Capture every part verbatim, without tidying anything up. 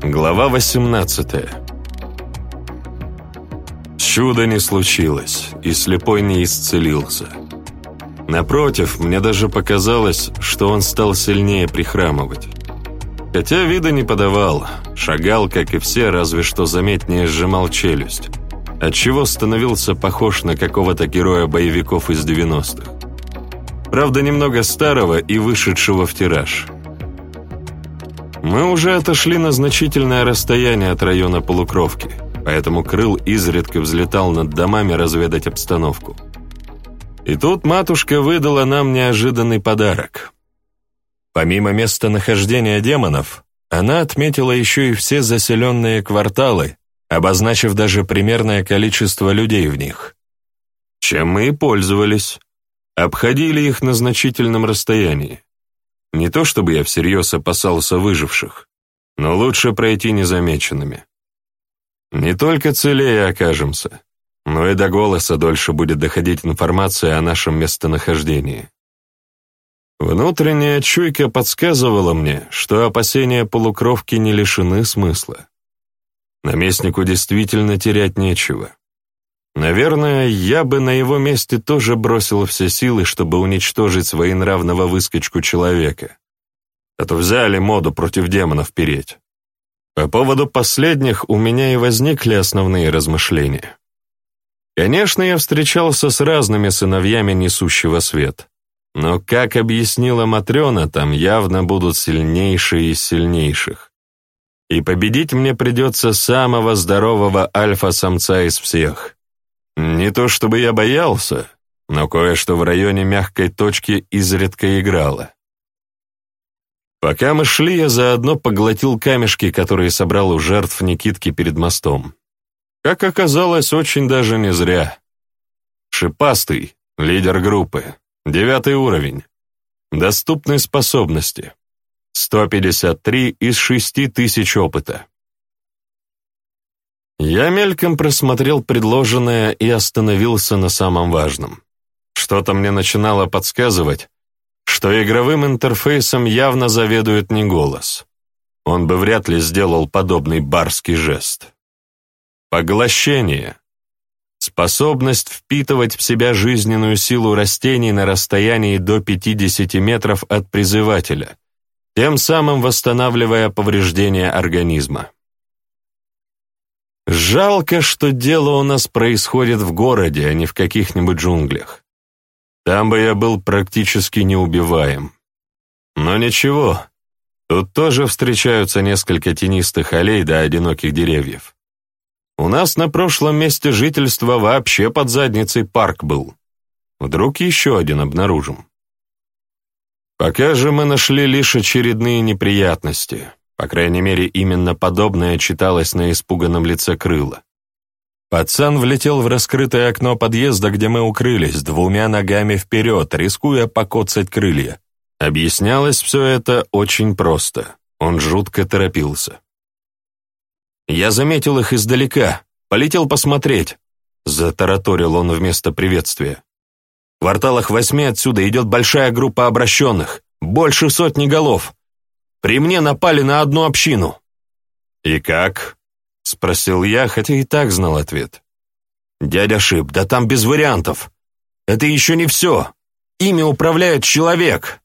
Глава восемнадцатая. Чудо не случилось, и слепой не исцелился. Напротив, мне даже показалось, что он стал сильнее прихрамывать. Хотя вида не подавал, шагал, как и все, разве что заметнее сжимал челюсть, отчего становился похож на какого-то героя боевиков из девяностых. Правда, немного старого и вышедшего в тираж. Мы уже отошли на значительное расстояние от района Полукровки, поэтому Крыл изредка взлетал над домами разведать обстановку. И тут матушка выдала нам неожиданный подарок. Помимо местонахождения демонов, она отметила еще и все заселенные кварталы, обозначив даже примерное количество людей в них. Чем мы и пользовались. Обходили их на значительном расстоянии. Не то чтобы я всерьез опасался выживших, но лучше пройти незамеченными. Не только целее окажемся, но и до голоса дольше будет доходить информация о нашем местонахождении. Внутренняя чуйка подсказывала мне, что опасения Полукровки не лишены смысла. Наместнику действительно терять нечего. Наверное, я бы на его месте тоже бросил все силы, чтобы уничтожить своенравного выскочку человека. А то взяли моду против демонов переть. По поводу последних у меня и возникли основные размышления. Конечно, я встречался с разными сыновьями несущего свет. Но, как объяснила Матрена, там явно будут сильнейшие из сильнейших. И победить мне придется самого здорового альфа-самца из всех. Не то чтобы я боялся, но кое-что в районе мягкой точки изредка играло. Пока мы шли, я заодно поглотил камешки, которые собрал у жертв Никитки перед мостом. Как оказалось, очень даже не зря. Шипастый, лидер группы, девятый уровень. Доступные способности. сто пятьдесят три из шести тысяч опыта. Я мельком просмотрел предложенное и остановился на самом важном. Что-то мне начинало подсказывать, что игровым интерфейсом явно заведует не голос. Он бы вряд ли сделал подобный барский жест. Поглощение. Способность впитывать в себя жизненную силу растений на расстоянии до пятидесяти метров от призывателя, тем самым восстанавливая повреждения организма. Жалко, что дело у нас происходит в городе, а не в каких-нибудь джунглях. Там бы я был практически неубиваем. Но ничего, тут тоже встречаются несколько тенистых аллей до одиноких деревьев. У нас на прошлом месте жительства вообще под задницей парк был. Вдруг еще один обнаружим. Пока же мы нашли лишь очередные неприятности. По крайней мере, именно подобное читалось на испуганном лице Крыла. Пацан влетел в раскрытое окно подъезда, где мы укрылись, двумя ногами вперед, рискуя покоцать крылья. Объяснялось все это очень просто. Он жутко торопился. «Я заметил их издалека, полетел посмотреть», — затараторил он вместо приветствия. «В кварталах восьми отсюда идет большая группа обращенных, больше сотни голов. При мне напали на одну общину». «И как?» — спросил я, хотя и так знал ответ. «Дядя Шип, да там без вариантов. Это еще не все. Ими управляет человек».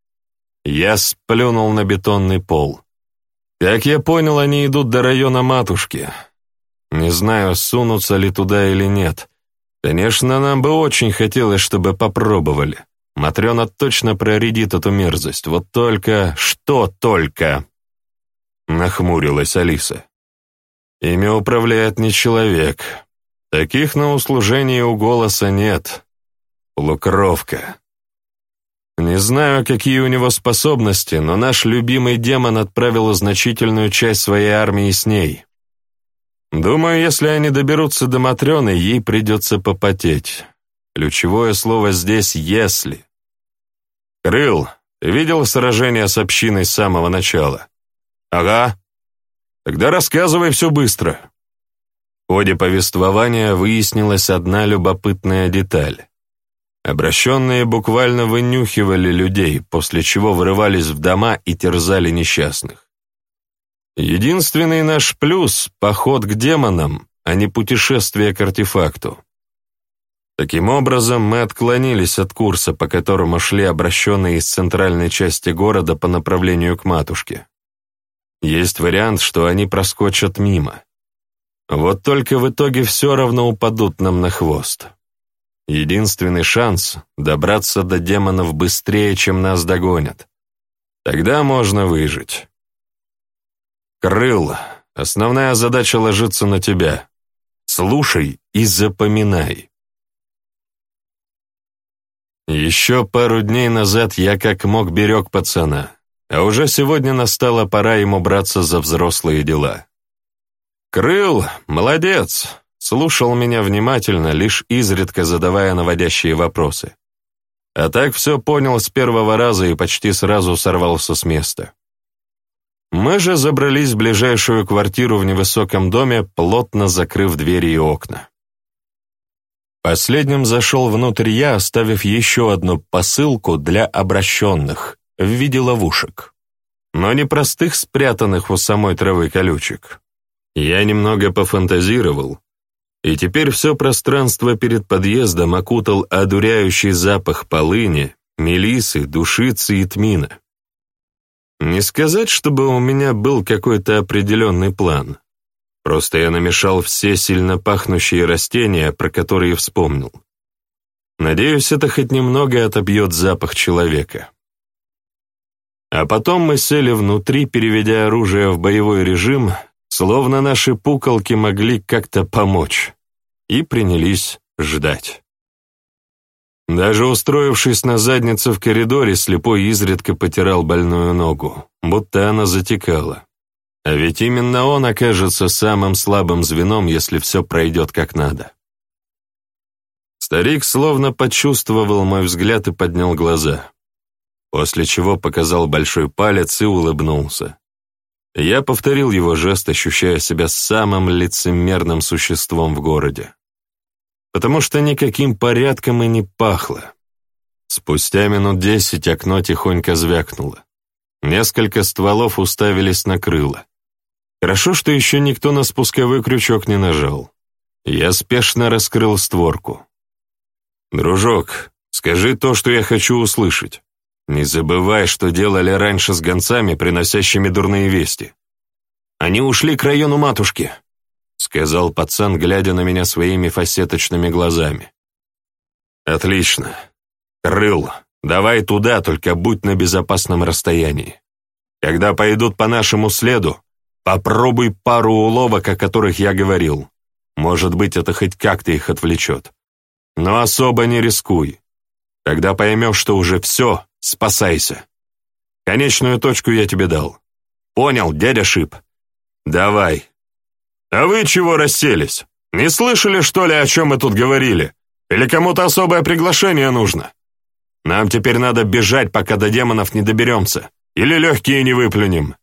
Я сплюнул на бетонный пол. Как я понял, они идут до района матушки. Не знаю, сунутся ли туда или нет. Конечно, нам бы очень хотелось, чтобы попробовали. Матрена точно проредит эту мерзость. Вот только... Что только? Нахмурилась Алиса. Ими управляет не человек. Таких на услужении у голоса нет. Полукровка. Не знаю, какие у него способности, но наш любимый демон отправил значительную часть своей армии с ней. Думаю, если они доберутся до Матрены, ей придется попотеть. Ключевое слово здесь «если». «Крыл, ты видел сражение с общиной с самого начала?» «Ага». «Тогда рассказывай все быстро». В ходе повествования выяснилась одна любопытная деталь. Обращенные буквально вынюхивали людей, после чего врывались в дома и терзали несчастных. Единственный наш плюс — поход к демонам, а не путешествие к артефакту. Таким образом, мы отклонились от курса, по которому шли обращенные из центральной части города по направлению к матушке. Есть вариант, что они проскочат мимо. Вот только в итоге все равно упадут нам на хвост. Единственный шанс — добраться до демонов быстрее, чем нас догонят. Тогда можно выжить. Крыл, основная задача ложится на тебя. Слушай и запоминай. Еще пару дней назад я как мог берег пацана, а уже сегодня настала пора ему браться за взрослые дела. Крыл, молодец, слушал меня внимательно, лишь изредка задавая наводящие вопросы. А так все понял с первого раза и почти сразу сорвался с места. Мы же забрались в ближайшую квартиру в невысоком доме, плотно закрыв двери и окна. Последним зашел внутрь я, оставив еще одну посылку для обращенных в виде ловушек. Но не простых, спрятанных у самой травы колючек. Я немного пофантазировал, и теперь все пространство перед подъездом окутал одуряющий запах полыни, мелисы, душицы и тмина. Не сказать, чтобы у меня был какой-то определенный план. Просто я намешал все сильно пахнущие растения, про которые вспомнил. Надеюсь, это хоть немного отобьет запах человека. А потом мы сели внутри, переведя оружие в боевой режим, словно наши пуколки могли как-то помочь, и принялись ждать. Даже устроившись на заднице в коридоре, слепой изредка потирал больную ногу, будто она затекала. А ведь именно он окажется самым слабым звеном, если все пройдет как надо. Старик словно почувствовал мой взгляд и поднял глаза, после чего показал большой палец и улыбнулся. Я повторил его жест, ощущая себя самым лицемерным существом в городе. Потому что никаким порядком и не пахло. Спустя минут десять окно тихонько звякнуло. Несколько стволов уставились на крыло. Хорошо, что еще никто на спусковой крючок не нажал. Я спешно раскрыл створку. «Дружок, скажи то, что я хочу услышать. Не забывай, что делали раньше с гонцами, приносящими дурные вести. Они ушли к району матушки», — сказал пацан, глядя на меня своими фасеточными глазами. «Отлично. Крыл, давай туда, только будь на безопасном расстоянии. Когда пойдут по нашему следу, попробуй пару уловок, о которых я говорил. Может быть, это хоть как-то их отвлечет. Но особо не рискуй. Когда поймешь, что уже все, спасайся. Конечную точку я тебе дал. Понял, дядя Шип? Давай. А вы чего расселись? Не слышали, что ли, о чем мы тут говорили? Или кому-то особое приглашение нужно? Нам теперь надо бежать, пока до демонов не доберемся. Или легкие не выплюнем».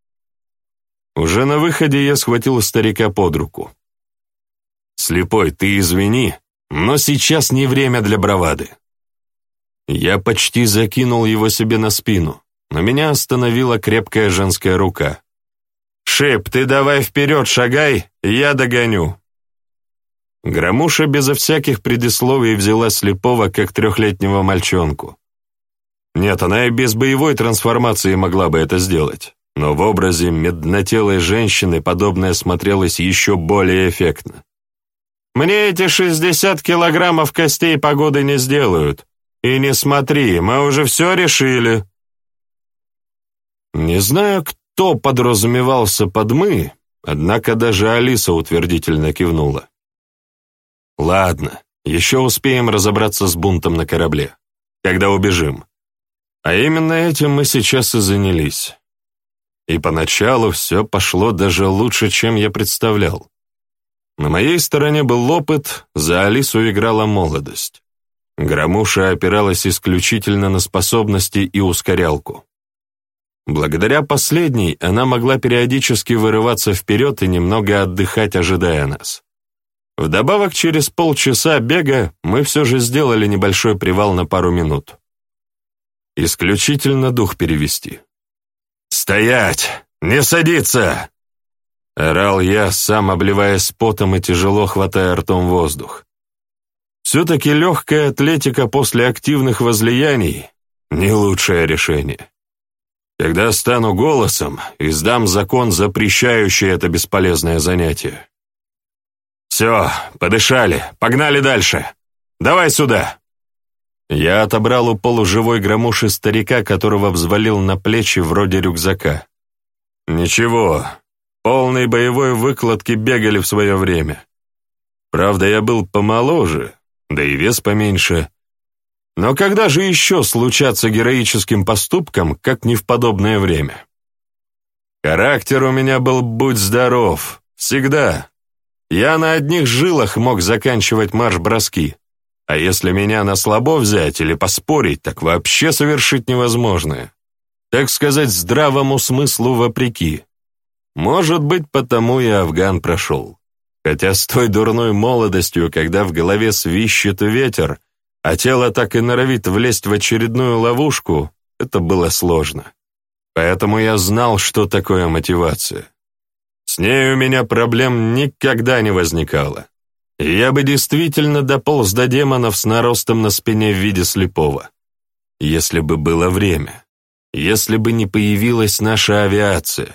Уже на выходе я схватил старика под руку. «Слепой, ты извини, но сейчас не время для бравады». Я почти закинул его себе на спину, но меня остановила крепкая женская рука. «Шип, ты давай вперед шагай, я догоню». Громуша безо всяких предисловий взяла слепого, как трехлетнего мальчонку. Нет, она и без боевой трансформации могла бы это сделать. Но в образе меднотелой женщины подобное смотрелось еще более эффектно. «Мне эти шестьдесят килограммов костей погоды не сделают. И не смотри, мы уже все решили». Не знаю, кто подразумевался под «мы», однако даже Алиса утвердительно кивнула. «Ладно, еще успеем разобраться с бунтом на корабле, когда убежим. А именно этим мы сейчас и занялись». И поначалу все пошло даже лучше, чем я представлял. На моей стороне был опыт, за Алису играла молодость. Громуша опиралась исключительно на способности и ускорялку. Благодаря последней она могла периодически вырываться вперед и немного отдыхать, ожидая нас. Вдобавок, через полчаса бега мы все же сделали небольшой привал на пару минут. Исключительно дух перевести. «Стоять! Не садиться!» — орал я, сам обливаясь потом и тяжело хватая ртом воздух. Все-таки легкая атлетика после активных возлияний — не лучшее решение. Когда стану голосом, издам закон, запрещающий это бесполезное занятие. «Все, подышали, погнали дальше. Давай сюда!» Я отобрал у полуживой громуши старика, которого взвалил на плечи вроде рюкзака. Ничего, полной боевой выкладки бегали в свое время. Правда, я был помоложе, да и вес поменьше. Но когда же еще случаться героическим поступкам, как не в подобное время? Характер у меня был будь здоров, всегда. Я на одних жилах мог заканчивать марш-броски. А если меня на слабо взять или поспорить, так вообще совершить невозможное. Так сказать, здравому смыслу вопреки. Может быть, потому и Афган прошел. Хотя с той дурной молодостью, когда в голове свищет ветер, а тело так и норовит влезть в очередную ловушку, это было сложно. Поэтому я знал, что такое мотивация. С ней у меня проблем никогда не возникало. И я бы действительно дополз до демонов с наростом на спине в виде слепого. Если бы было время. Если бы не появилась наша авиация.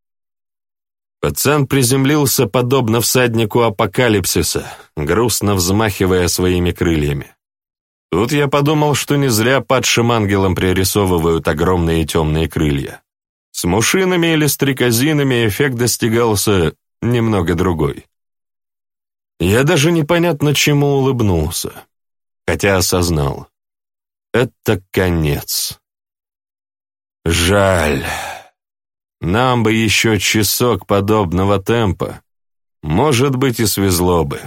Пацан приземлился подобно всаднику апокалипсиса, грустно взмахивая своими крыльями. Тут я подумал, что не зря падшим ангелам пририсовывают огромные темные крылья. С мушинами или стрекозинами эффект достигался немного другой. Я даже непонятно чему улыбнулся, хотя осознал. Это конец. Жаль. Нам бы еще часок подобного темпа. Может быть, и свезло бы.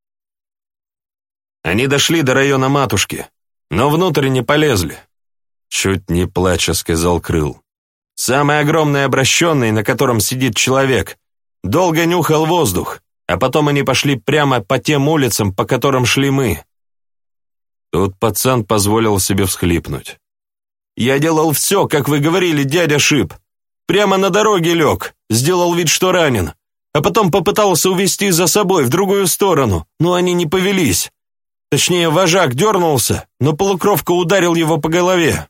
Они дошли до района Матушки, но внутрь не полезли. Чуть не плача сказал Крыл. Самый огромный обращенный, на котором сидит человек, долго нюхал воздух. А потом они пошли прямо по тем улицам, по которым шли мы. Тут пацан позволил себе всхлипнуть. «Я делал все, как вы говорили, дядя Шип. Прямо на дороге лег, сделал вид, что ранен, а потом попытался увести за собой в другую сторону, но они не повелись. Точнее, вожак дернулся, но полукровка ударил его по голове».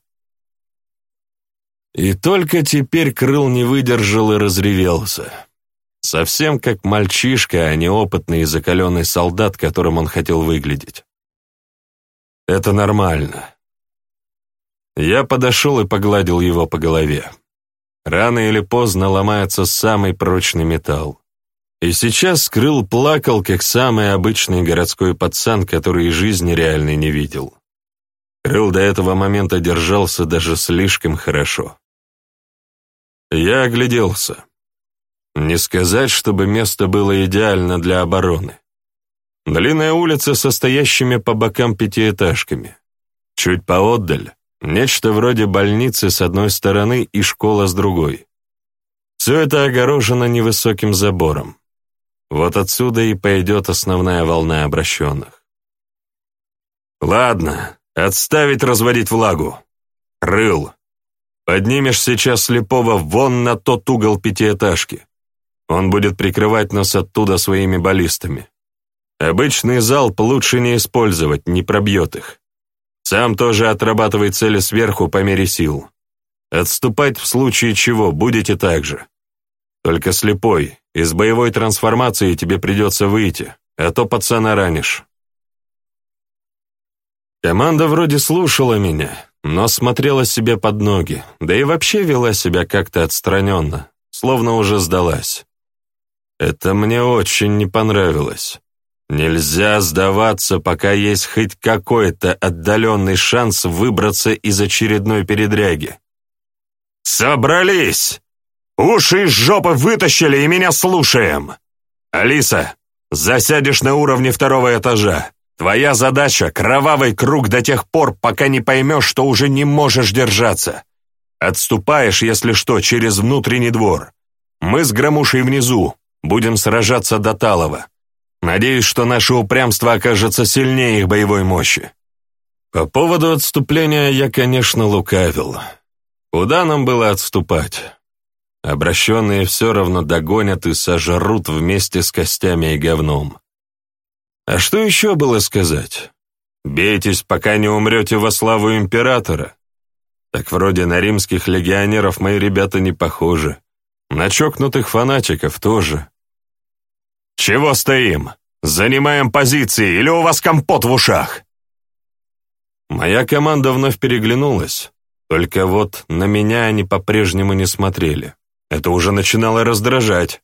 И только теперь Крыл не выдержал и разревелся. Совсем как мальчишка, а не опытный и закаленный солдат, которым он хотел выглядеть. Это нормально. Я подошел и погладил его по голове. Рано или поздно ломается самый прочный металл. И сейчас Крыл плакал, как самый обычный городской пацан, который и жизни реальной не видел. Крыл до этого момента держался даже слишком хорошо. Я огляделся. Не сказать, чтобы место было идеально для обороны. Длинная улица со стоящими по бокам пятиэтажками. Чуть поотдаль — нечто вроде больницы с одной стороны и школа с другой. Все это огорожено невысоким забором. Вот отсюда и пойдет основная волна обращенных. Ладно, отставить разводить влагу. Крыл, поднимешь сейчас слепого вон на тот угол пятиэтажки. Он будет прикрывать нас оттуда своими баллистами. Обычный залп лучше не использовать, не пробьет их. Сам тоже отрабатывай цели сверху по мере сил. Отступать в случае чего будете так же. Только слепой, из боевой трансформации тебе придется выйти, а то пацана ранишь. Команда вроде слушала меня, но смотрела себе под ноги, да и вообще вела себя как-то отстраненно, словно уже сдалась. Это мне очень не понравилось. Нельзя сдаваться, пока есть хоть какой-то отдаленный шанс выбраться из очередной передряги. «Собрались! Уши из жопы вытащили и меня слушаем! Алиса, засядешь на уровне второго этажа. Твоя задача — кровавый круг до тех пор, пока не поймешь, что уже не можешь держаться. Отступаешь, если что, через внутренний двор. Мы с Громушей внизу. Будем сражаться до Талова. Надеюсь, что наше упрямство окажется сильнее их боевой мощи». По поводу отступления я, конечно, лукавил. Куда нам было отступать? Обращенные все равно догонят и сожрут вместе с костями и говном. А что еще было сказать? Бейтесь, пока не умрете во славу императора. Так вроде на римских легионеров мои ребята не похожи. На чокнутых фанатиков тоже. «Чего стоим? Занимаем позиции, или у вас компот в ушах?» Моя команда вновь переглянулась, только вот на меня они по-прежнему не смотрели. Это уже начинало раздражать.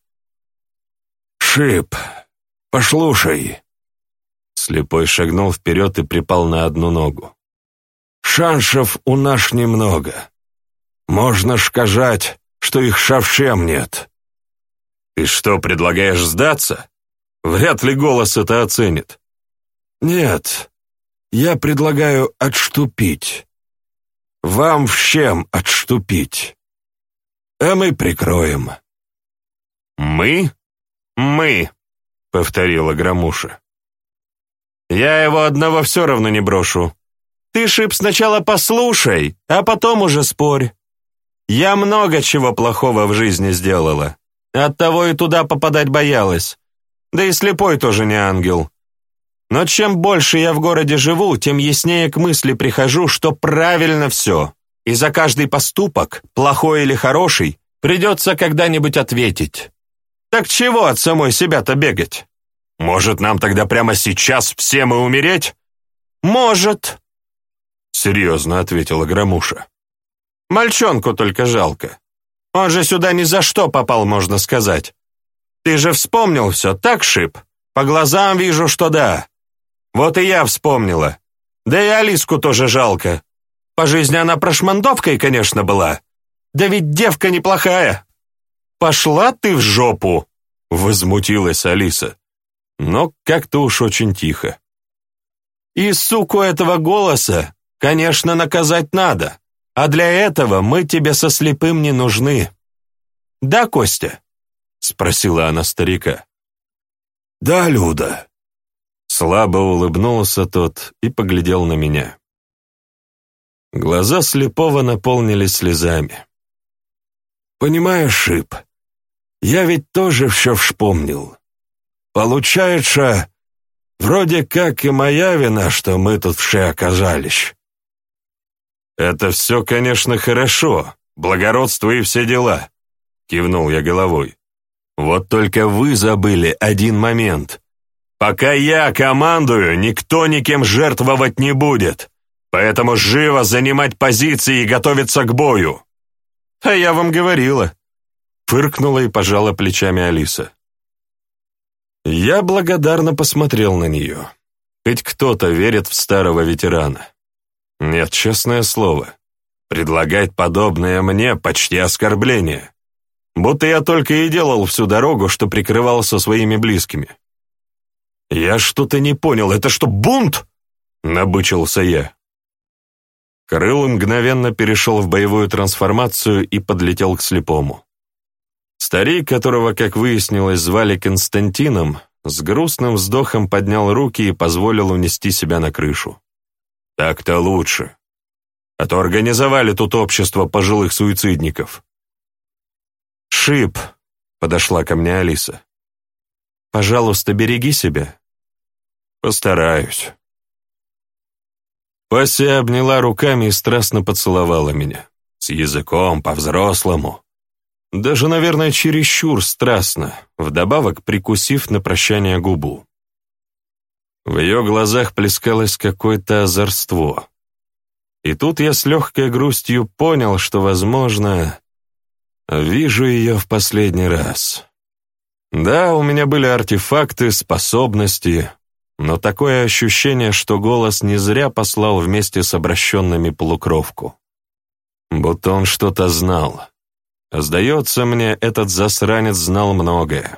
«Шип, послушай». Слепой шагнул вперед и припал на одну ногу. «Шансов у нас немного. Можно сказать, что их совсем нет». «Ты что, предлагаешь сдаться? Вряд ли голос это оценит». «Нет, я предлагаю отступить. Вам всем отступить. А мы прикроем». «Мы? Мы», — повторила Громуша. «Я его одного все равно не брошу. Ты, Шип, сначала послушай, а потом уже спорь. Я много чего плохого в жизни сделала. Оттого и туда попадать боялась. Да и слепой тоже не ангел. Но чем больше я в городе живу, тем яснее к мысли прихожу, что правильно все. И за каждый поступок, плохой или хороший, придется когда-нибудь ответить. Так чего от самой себя-то бегать? Может, нам тогда прямо сейчас всем и умереть? Может, серьезно ответила Громуша. Мальчонку только жалко. Он же сюда ни за что попал, можно сказать. Ты же вспомнил все, так, Шип? По глазам вижу, что да. Вот и я вспомнила. Да и Алиску тоже жалко. По жизни она прошмандовкой, конечно, была. Да ведь девка неплохая. Пошла ты в жопу, возмутилась Алиса. Но как-то уж очень тихо. И суку этого голоса, конечно, наказать надо. А для этого мы тебе со слепым не нужны. Да, Костя? Спросила она старика. Да, Люда. Слабо улыбнулся тот и поглядел на меня. Глаза слепого наполнились слезами. Понимаешь, Шип, я ведь тоже все вспомнил. Получается, вроде как и моя вина, что мы тут все оказались. «Это все, конечно, хорошо, благородство и все дела», — кивнул я головой. «Вот только вы забыли один момент. Пока я командую, никто никем жертвовать не будет, поэтому живо занимать позиции и готовиться к бою». «А я вам говорила», — фыркнула и пожала плечами Алиса. Я благодарно посмотрел на нее. Хоть кто-то верит в старого ветерана. Нет, честное слово, предлагать подобное мне почти оскорбление. Будто я только и делал всю дорогу, что прикрывался своими близкими. «Я что-то не понял, это что, бунт?» — набычился я. Крыл мгновенно перешел в боевую трансформацию и подлетел к слепому. Старик, которого, как выяснилось, звали Константином, с грустным вздохом поднял руки и позволил унести себя на крышу. Так-то лучше. А то организовали тут общество пожилых суицидников. «Шип», — подошла ко мне Алиса. «Пожалуйста, береги себя». «Постараюсь». Пася обняла руками и страстно поцеловала меня. С языком, по-взрослому. Даже, наверное, чересчур страстно, вдобавок прикусив на прощание губу. В ее глазах плескалось какое-то озорство. И тут я с легкой грустью понял, что, возможно, вижу ее в последний раз. Да, у меня были артефакты, способности, но такое ощущение, что голос не зря послал вместе с обращенными полукровку. Будто он что-то знал. Сдается мне, этот засранец знал многое.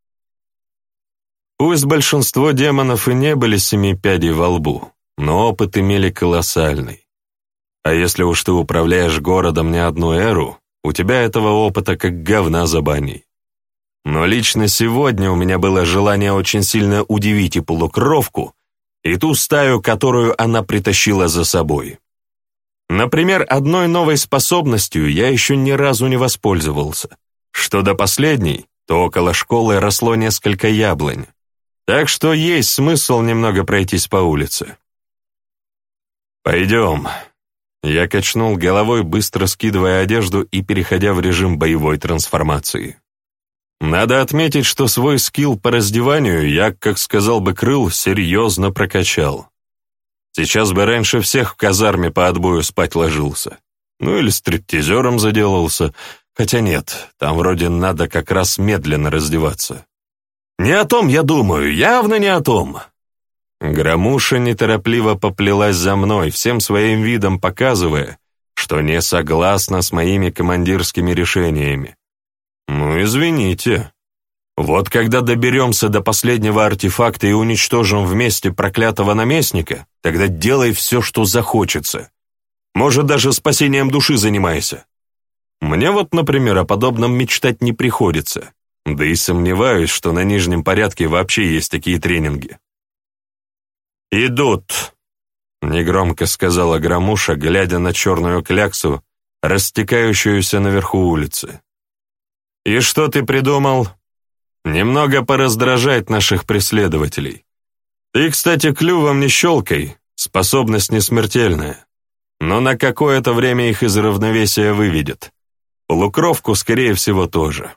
Пусть большинство демонов и не были семи пядей во лбу, но опыт имели колоссальный. А если уж ты управляешь городом не одну эру, у тебя этого опыта как говна за баней. Но лично сегодня у меня было желание очень сильно удивить и полукровку, и ту стаю, которую она притащила за собой. Например, одной новой способностью я еще ни разу не воспользовался, что до последней, то около школы росло несколько яблонь. Так что есть смысл немного пройтись по улице. «Пойдем». Я качнул головой, быстро скидывая одежду и переходя в режим боевой трансформации. Надо отметить, что свой скилл по раздеванию я, как сказал бы Крыл, серьезно прокачал. Сейчас бы раньше всех в казарме по отбою спать ложился. Ну или стриптизером заделался. Хотя нет, там вроде надо как раз медленно раздеваться. Не о том я думаю, явно не о том. Громуша неторопливо поплелась за мной, всем своим видом показывая, что не согласна с моими командирскими решениями. Ну, извините. Вот когда доберемся до последнего артефакта и уничтожим вместе проклятого наместника, тогда делай все, что захочется. Может, даже спасением души занимайся. Мне вот, например, о подобном мечтать не приходится. Да и сомневаюсь, что на нижнем порядке вообще есть такие тренинги. «Идут», — негромко сказала Громуша, глядя на черную кляксу, растекающуюся наверху улицы. «И что ты придумал? Немного пораздражать наших преследователей. Ты, кстати, клювом не щелкай, способность не смертельная, но на какое-то время их из равновесия выведет. Полукровку, скорее всего, тоже».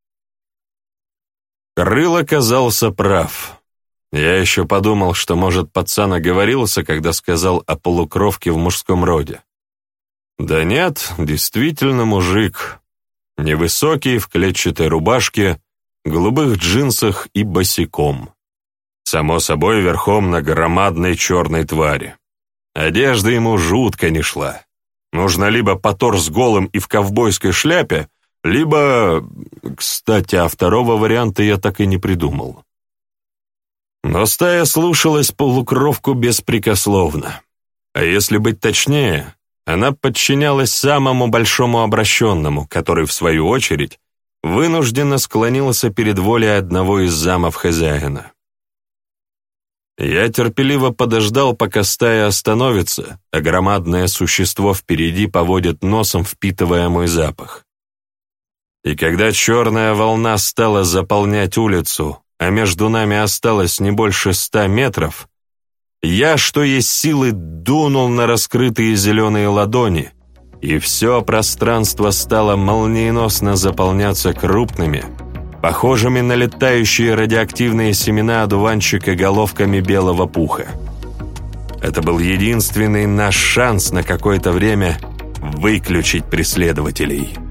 Крыл оказался прав. Я еще подумал, что, может, пацан оговорился, когда сказал о полукровке в мужском роде. Да нет, действительно мужик. Невысокий, в клетчатой рубашке, голубых джинсах и босиком. Само собой, верхом на громадной черной твари. Одежда ему жутко не шла. Нужно либо по торс голым и в ковбойской шляпе, либо... Кстати, а второго варианта я так и не придумал. Но стая слушалась полукровку беспрекословно. А если быть точнее, она подчинялась самому большому обращенному, который, в свою очередь, вынужденно склонился перед волей одного из замов хозяина. Я терпеливо подождал, пока стая остановится, а громадное существо впереди поводит носом, впитывая мой запах. И когда черная волна стала заполнять улицу, а между нами осталось не больше ста метров, я, что есть силы, дунул на раскрытые зеленые ладони, и все пространство стало молниеносно заполняться крупными, похожими на летающие радиоактивные семена одуванчика головками белого пуха. Это был единственный наш шанс на какое-то время выключить преследователей.